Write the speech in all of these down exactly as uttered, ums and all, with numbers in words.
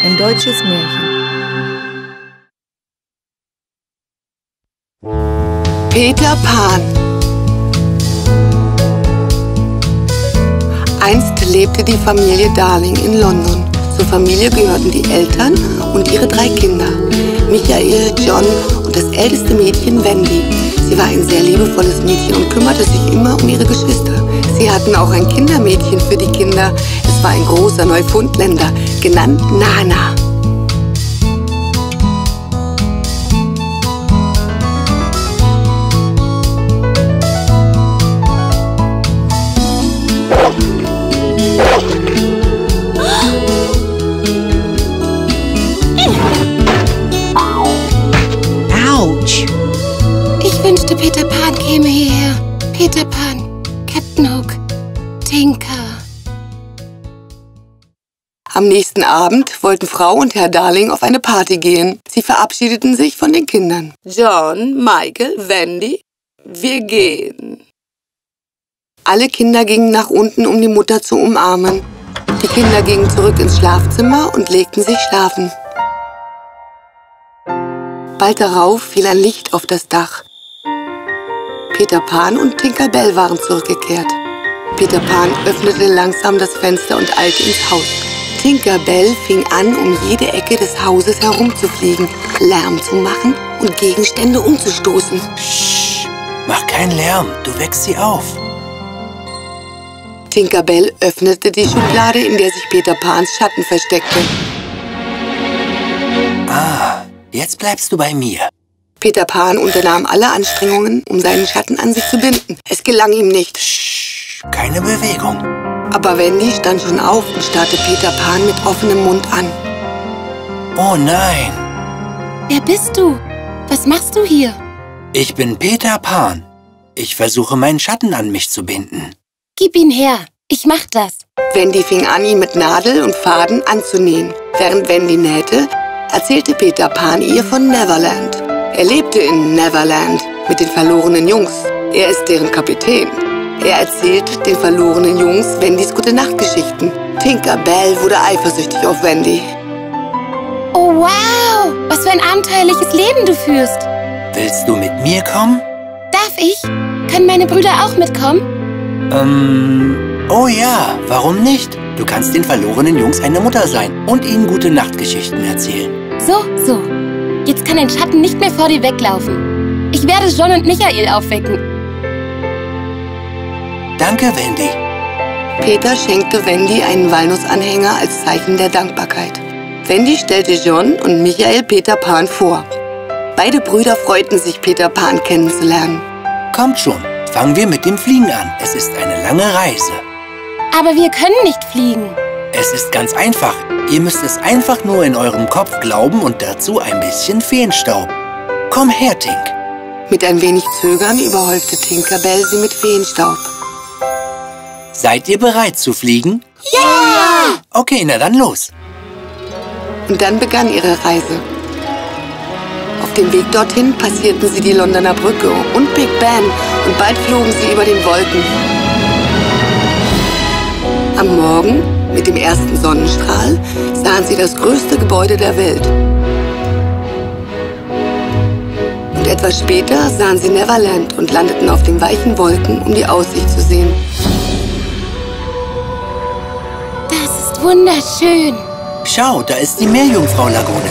Ein deutsches Märchen. Peter Pan. Einst lebte die Familie Darling in London. Zur Familie gehörten die Eltern und ihre drei Kinder, Michael, John und das älteste Mädchen Wendy. Sie war ein sehr liebevolles Mädchen und kümmerte sich immer um ihre Geschwister. Sie hatten auch ein Kindermädchen für die Kinder. Es war ein großer Neufundländer, genannt Nana. Autsch! Ich wünschte, Peter Pan käme hierher. Peter Pan, Captain Hook, Tinker. Am nächsten Abend wollten Frau und Herr Darling auf eine Party gehen. Sie verabschiedeten sich von den Kindern. John, Michael, Wendy, wir gehen. Alle Kinder gingen nach unten, um die Mutter zu umarmen. Die Kinder gingen zurück ins Schlafzimmer und legten sich schlafen. Bald darauf fiel ein Licht auf das Dach. Peter Pan und Tinker Bell waren zurückgekehrt. Peter Pan öffnete langsam das Fenster und eilte ins Haus. Tinker Bell fing an, um jede Ecke des Hauses herumzufliegen, Lärm zu machen und Gegenstände umzustoßen. Psst, mach keinen Lärm, du wächst sie auf. Tinker Bell öffnete die Schublade, in der sich Peter Pans Schatten versteckte. Ah, jetzt bleibst du bei mir. Peter Pan unternahm alle Anstrengungen, um seinen Schatten an sich zu binden. Es gelang ihm nicht. Psst, keine Bewegung. Aber Wendy stand schon auf und starrte Peter Pan mit offenem Mund an. Oh nein! Wer bist du? Was machst du hier? Ich bin Peter Pan. Ich versuche, meinen Schatten an mich zu binden. Gib ihn her. Ich mach das. Wendy fing an, ihn mit Nadel und Faden anzunähen. Während Wendy nähte, erzählte Peter Pan ihr von Neverland. Er lebte in Neverland mit den verlorenen Jungs. Er ist deren Kapitän. Er erzählt den verlorenen Jungs Wendys Gute-Nacht-Geschichten. Tinker Bell wurde eifersüchtig auf Wendy. Oh wow, was für ein abenteuerliches Leben du führst. Willst du mit mir kommen? Darf ich? Können meine Brüder auch mitkommen? Ähm, oh ja, warum nicht? Du kannst den verlorenen Jungs eine Mutter sein und ihnen Gute-Nacht-Geschichten erzählen. So, so. Jetzt kann dein Schatten nicht mehr vor dir weglaufen. Ich werde John und Michael aufwecken. Danke, Wendy. Peter schenkte Wendy einen Walnussanhänger als Zeichen der Dankbarkeit. Wendy stellte John und Michael Peter Pan vor. Beide Brüder freuten sich, Peter Pan kennenzulernen. Kommt schon, fangen wir mit dem Fliegen an. Es ist eine lange Reise. Aber wir können nicht fliegen. Es ist ganz einfach. Ihr müsst es einfach nur in eurem Kopf glauben und dazu ein bisschen Feenstaub. Komm her, Tink. Mit ein wenig Zögern überhäufte Tinker Bell sie mit Feenstaub. Seid ihr bereit zu fliegen? Ja! Okay, na dann los. Und dann begann ihre Reise. Auf dem Weg dorthin passierten sie die Londoner Brücke und Big Ben und bald flogen sie über den Wolken. Am Morgen, mit dem ersten Sonnenstrahl, sahen sie das größte Gebäude der Welt. Und etwas später sahen sie Neverland und landeten auf den weichen Wolken, um die Aussicht zu sehen. Das ist wunderschön. Schau, da ist die Meerjungfrau-Lagune.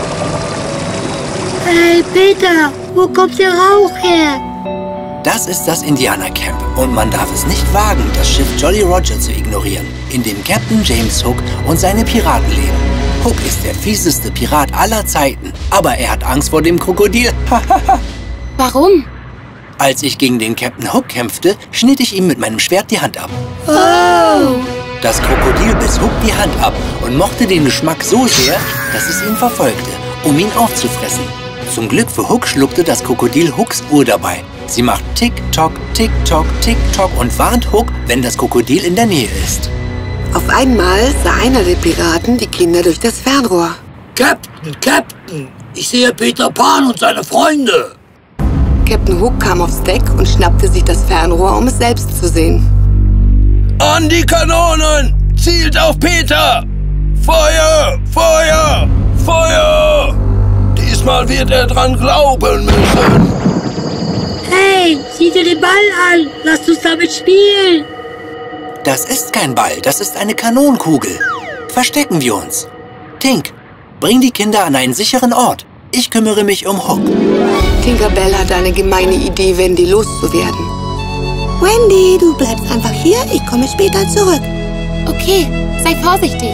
Hey, Peter, wo kommt der Rauch her? Das ist das Indianercamp und man darf es nicht wagen, das Schiff Jolly Roger zu ignorieren, in dem Captain James Hook und seine Piraten leben. Hook ist der fieseste Pirat aller Zeiten, aber er hat Angst vor dem Krokodil. Warum? Als ich gegen den Captain Hook kämpfte, schnitt ich ihm mit meinem Schwert die Hand ab. Oh! Das Krokodil biss Hook die Hand ab und mochte den Geschmack so sehr, dass es ihn verfolgte, um ihn aufzufressen. Zum Glück für Hook schluckte das Krokodil Hooks Uhr dabei. Sie macht Tick-Tock, Tick-Tock, Tick-Tock und warnt Hook, wenn das Krokodil in der Nähe ist. Auf einmal sah einer der Piraten die Kinder durch das Fernrohr. Captain, Captain, ich sehe Peter Pan und seine Freunde. Captain Hook kam aufs Deck und schnappte sich das Fernrohr, um es selbst zu sehen. An die Kanonen! Zielt auf Peter! Feuer! Feuer! Feuer! Diesmal wird er dran glauben müssen. Hey, sieh dir den Ball an. Lass uns damit spielen. Das ist kein Ball, das ist eine Kanonenkugel. Verstecken wir uns. Tink, bring die Kinder an einen sicheren Ort. Ich kümmere mich um Hook. Tinkerbell hat eine gemeine Idee, Wendy loszuwerden. Wendy, du bleibst einfach hier. Ich komme später zurück. Okay, sei vorsichtig.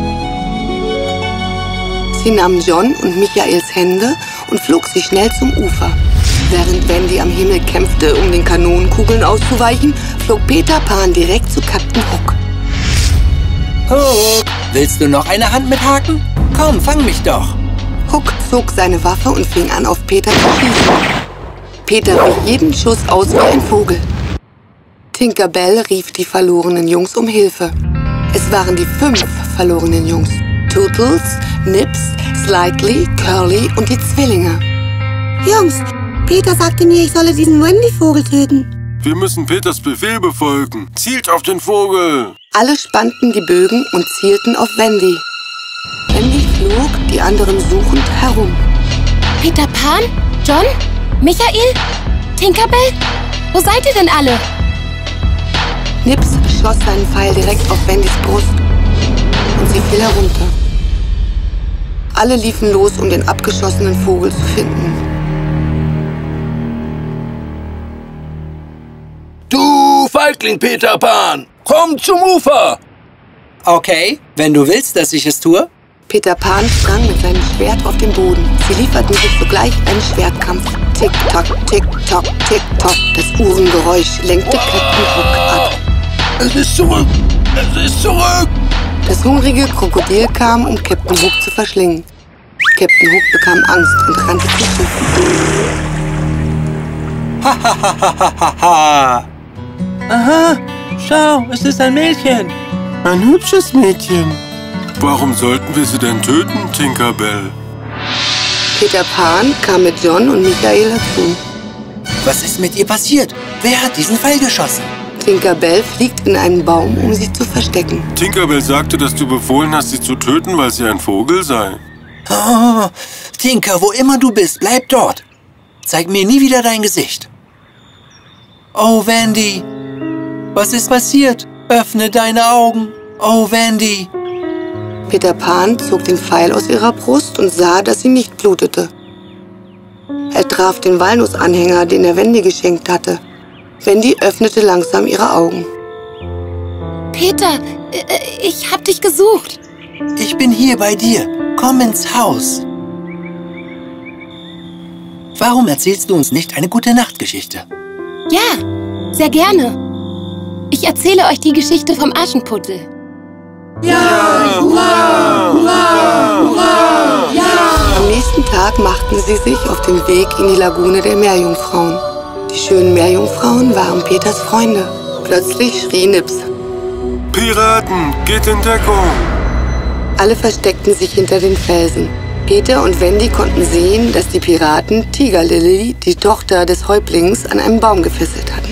Sie nahm John und Michaels Hände und flog sie schnell zum Ufer. Während Wendy am Himmel kämpfte, um den Kanonenkugeln auszuweichen, flog Peter Pan direkt zu Captain Hook. Hook, willst du noch eine Hand mit Haken? Komm, fang mich doch. Hook zog seine Waffe und fing an, auf Peter zu schießen. Peter wich jeden Schuss aus wie ein Vogel. Tinkerbell rief die verlorenen Jungs um Hilfe. Es waren die fünf verlorenen Jungs. Tootles, Nips, Slightly, Curly und die Zwillinge. Jungs, Peter sagte mir, ich solle diesen Wendy-Vogel töten. Wir müssen Peters Befehl befolgen. Zielt auf den Vogel. Alle spannten die Bögen und zielten auf Wendy. Wendy flog, die anderen suchend, herum. Peter Pan? John? Michael? Tinkerbell? Wo seid ihr denn alle? Nips schoss seinen Pfeil direkt auf Wendys Brust und sie fiel herunter. Alle liefen los, um den abgeschossenen Vogel zu finden. Du Feigling, Peter Pan! Komm zum Ufer! Okay, wenn du willst, dass ich es tue. Peter Pan sprang mit seinem Schwert auf den Boden. Sie lieferten sich sogleich einen Schwertkampf. Tick-Tock, Tick-Tock, Tick-Tock. Das Uhrengeräusch lenkte Captain Hook ab. Es ist zurück! Es ist zurück! Das hungrige Krokodil kam, um Captain Hook zu verschlingen. Captain Hook bekam Angst und rannte zum Schiff. Hahaha! Aha! Schau, es ist ein Mädchen. Ein hübsches Mädchen. Warum sollten wir sie denn töten, Tinkerbell? Peter Pan kam mit John und Michael dazu. Was ist mit ihr passiert? Wer hat diesen Pfeil geschossen? Tinkerbell fliegt in einen Baum, um sie zu verstecken. Tinkerbell sagte, dass du befohlen hast, sie zu töten, weil sie ein Vogel sei. Oh, Tinker, wo immer du bist, bleib dort. Zeig mir nie wieder dein Gesicht. Oh, Wendy. Was ist passiert? Öffne deine Augen. Oh, Wendy. Peter Pan zog den Pfeil aus ihrer Brust und sah, dass sie nicht blutete. Er traf den Walnussanhänger, den er Wendy geschenkt hatte. Wendy öffnete langsam ihre Augen. Peter, ich hab dich gesucht. Ich bin hier bei dir. Komm ins Haus. Warum erzählst du uns nicht eine Gute-Nacht-Geschichte? Ja, sehr gerne. Ich erzähle euch die Geschichte vom Aschenputtel. Ja! Hurra! Hurra! Hurra! Ja! Am nächsten Tag machten sie sich auf den Weg in die Lagune der Meerjungfrauen. Die schönen Meerjungfrauen waren Peters Freunde. Plötzlich schrie Nips. Piraten, geht in Deckung! Alle versteckten sich hinter den Felsen. Peter und Wendy konnten sehen, dass die Piraten Tigerlily, die Tochter des Häuptlings, an einem Baum gefesselt hatten.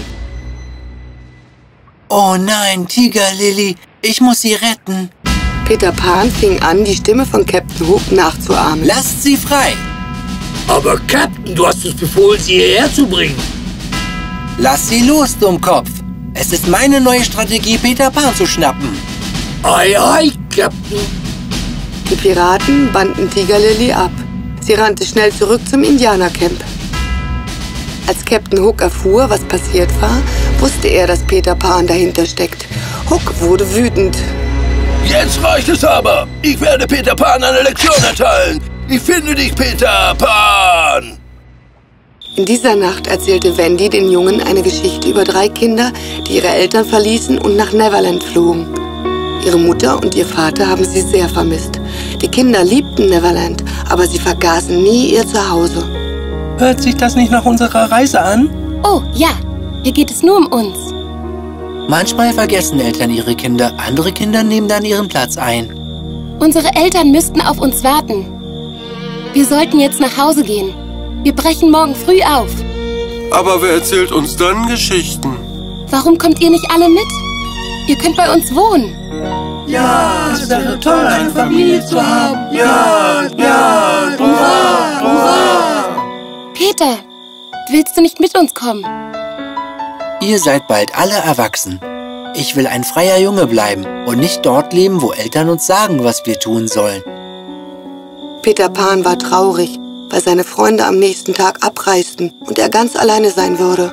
Oh nein, Tigerlily, ich muss sie retten. Peter Pan fing an, die Stimme von Captain Hook nachzuahmen. Lasst sie frei! Aber Captain, du hast uns befohlen, sie hierher zu bringen. Lass sie los, Dummkopf. Es ist meine neue Strategie, Peter Pan zu schnappen. Ei, ei, Captain. Die Piraten banden Tigerlily ab. Sie rannte schnell zurück zum Indianercamp. Als Captain Hook erfuhr, was passiert war, wusste er, dass Peter Pan dahinter steckt. Hook wurde wütend. Jetzt reicht es aber. Ich werde Peter Pan eine Lektion erteilen. Ich finde dich, Peter Pan. In dieser Nacht erzählte Wendy den Jungen eine Geschichte über drei Kinder, die ihre Eltern verließen und nach Neverland flogen. Ihre Mutter und ihr Vater haben sie sehr vermisst. Die Kinder liebten Neverland, aber sie vergaßen nie ihr Zuhause. Hört sich das nicht nach unserer Reise an? Oh, ja. Hier geht es nur um uns. Manchmal vergessen Eltern ihre Kinder, andere Kinder nehmen dann ihren Platz ein. Unsere Eltern müssten auf uns warten. Wir sollten jetzt nach Hause gehen. Wir brechen morgen früh auf. Aber wer erzählt uns dann Geschichten? Warum kommt ihr nicht alle mit? Ihr könnt bei uns wohnen. Ja! es wäre toll, eine Familie zu haben. Ja, ja, hurra, hurra. Peter, willst du nicht mit uns kommen? Ihr seid bald alle erwachsen. Ich will ein freier Junge bleiben und nicht dort leben, wo Eltern uns sagen, was wir tun sollen. Peter Pan war traurig, weil seine Freunde am nächsten Tag abreisten und er ganz alleine sein würde.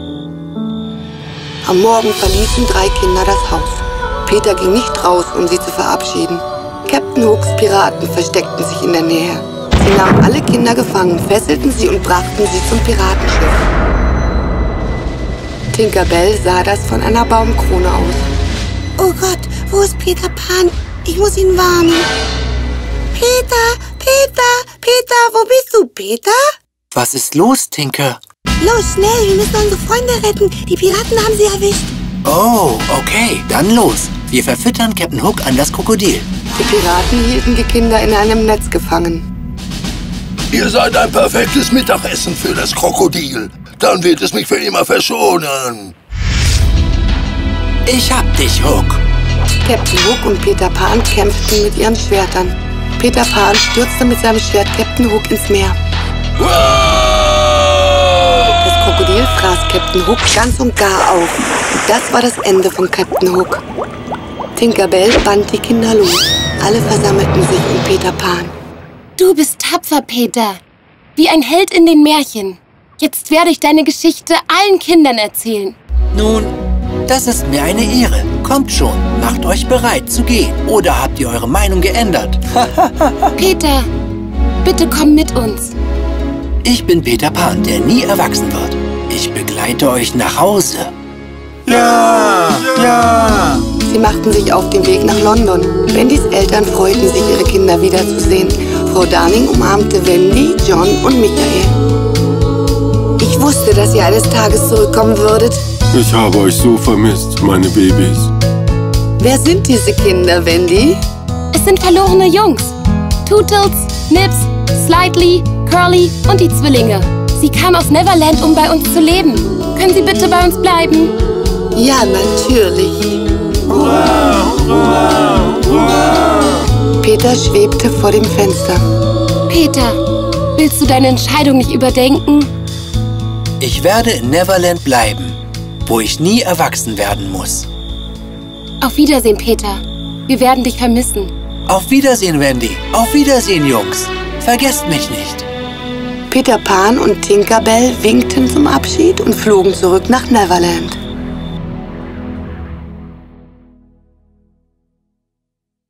Am Morgen verließen drei Kinder das Haus. Peter ging nicht raus, um sie zu verabschieden. Captain Hooks Piraten versteckten sich in der Nähe. Sie nahmen alle Kinder gefangen, fesselten sie und brachten sie zum Piratenschiff. Tinkerbell sah das von einer Baumkrone aus. Oh Gott, wo ist Peter Pan? Ich muss ihn warnen. Peter, Peter, Peter, wo bist du, Peter? Was ist los, Tinker? Los, schnell, wir müssen unsere Freunde retten. Die Piraten haben sie erwischt. Oh, okay, dann los. Wir verfüttern Captain Hook an das Krokodil. Die Piraten hielten die Kinder in einem Netz gefangen. Ihr seid ein perfektes Mittagessen für das Krokodil. Dann wird es mich für immer verschonen. Ich hab dich, Hook. Captain Hook und Peter Pan kämpften mit ihren Schwertern. Peter Pan stürzte mit seinem Schwert Captain Hook ins Meer. Das Krokodil fraß Captain Hook ganz und gar auf. Das war das Ende von Captain Hook. Tinkerbell band die Kinder los. Alle versammelten sich um Peter Pan. Du bist tapfer, Peter. Wie ein Held in den Märchen. Jetzt werde ich deine Geschichte allen Kindern erzählen. Nun, das ist mir eine Ehre. Kommt schon, macht euch bereit zu gehen. Oder habt ihr eure Meinung geändert? Peter, bitte komm mit uns. Ich bin Peter Pan, der nie erwachsen wird. Ich begleite euch nach Hause. Ja, ja. Sie machten sich auf den Weg nach London. Wendys Eltern freuten sich, ihre Kinder wiederzusehen. Frau Darling umarmte Wendy, John und Michael. Ich wusste, dass ihr eines Tages zurückkommen würdet. Ich habe euch so vermisst, meine Babys. Wer sind diese Kinder, Wendy? Es sind verlorene Jungs. Tootles, Nips, Slightly, Curly und die Zwillinge. Sie kamen aus Neverland, um bei uns zu leben. Können Sie bitte bei uns bleiben? Ja, natürlich. Hurra, hurra, hurra. Peter schwebte vor dem Fenster. Peter, willst du deine Entscheidung nicht überdenken? Ich werde in Neverland bleiben, wo ich nie erwachsen werden muss. Auf Wiedersehen, Peter. Wir werden dich vermissen. Auf Wiedersehen, Wendy. Auf Wiedersehen, Jungs. Vergesst mich nicht. Peter Pan und Tinkerbell winkten zum Abschied und flogen zurück nach Neverland.